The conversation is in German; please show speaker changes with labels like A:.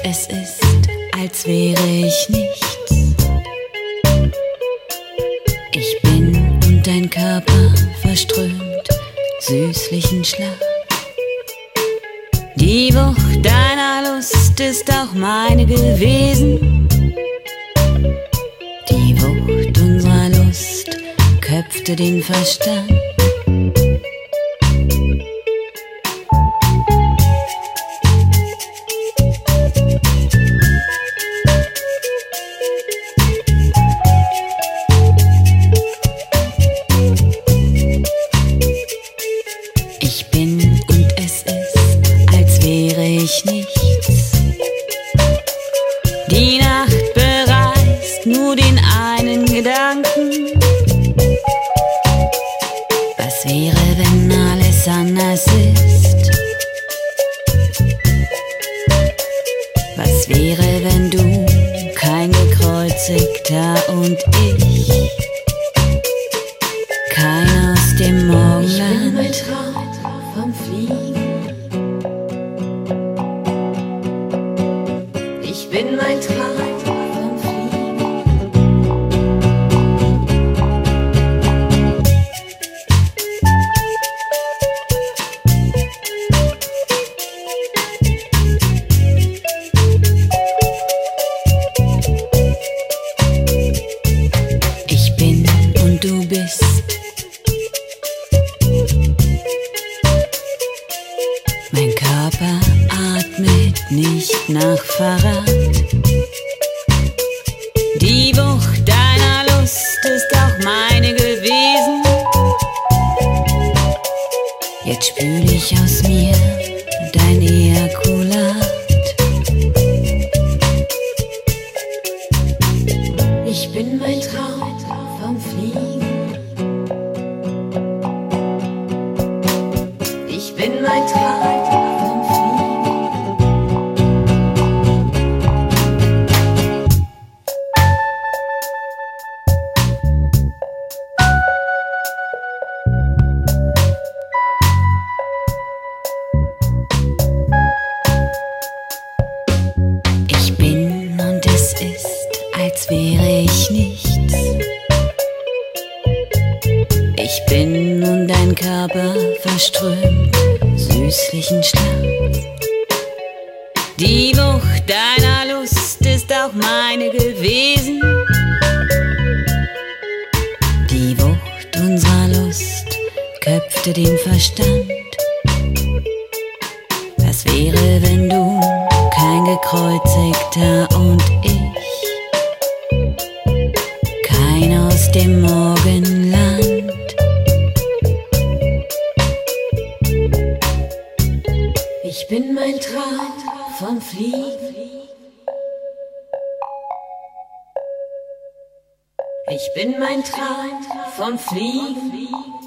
A: es ist, als wäre ich nichts. Ich bin und dein Körper verströmt süßlichen Schlaf. Die Wucht deiner Lust ist auch meine gewesen. Die Wucht unserer Lust köpfte den Verstand. Ich bin und es ist, als wäre ich nichts. Die Nacht bereist nur den einen Gedanken. Was wäre, wenn alles anders ist? Was wäre, wenn du kein Gekreuzigter und ich kein aus dem Morgenland? Ich bin mein Traum vom Fliegen. Ich bin mein Traum vom Fliegen. Ich bin und du bist. Mein Körper atmet nicht nach Verrat. Die Wucht deiner Lust ist auch meine gewesen. Jetzt spül ich aus mir dein Ejakulat. Ich bin mein Traum vom Fliegen. Ich bin mein Traum vom Fliegen. Ich bin und es ist, als wäre ich nichts. Ich bin und dein Körper verströmt süßlichen Schlaf. Die Wucht deiner Lust ist auch meine gewesen. Die Wucht unserer Lust köpfte den Verstand. Was wäre, wenn du kein Gekreuzigter und ich kein aus dem Morgenland? Ich bin mein Traum vom Fliegen. Ich bin mein Traum vom Fliegen.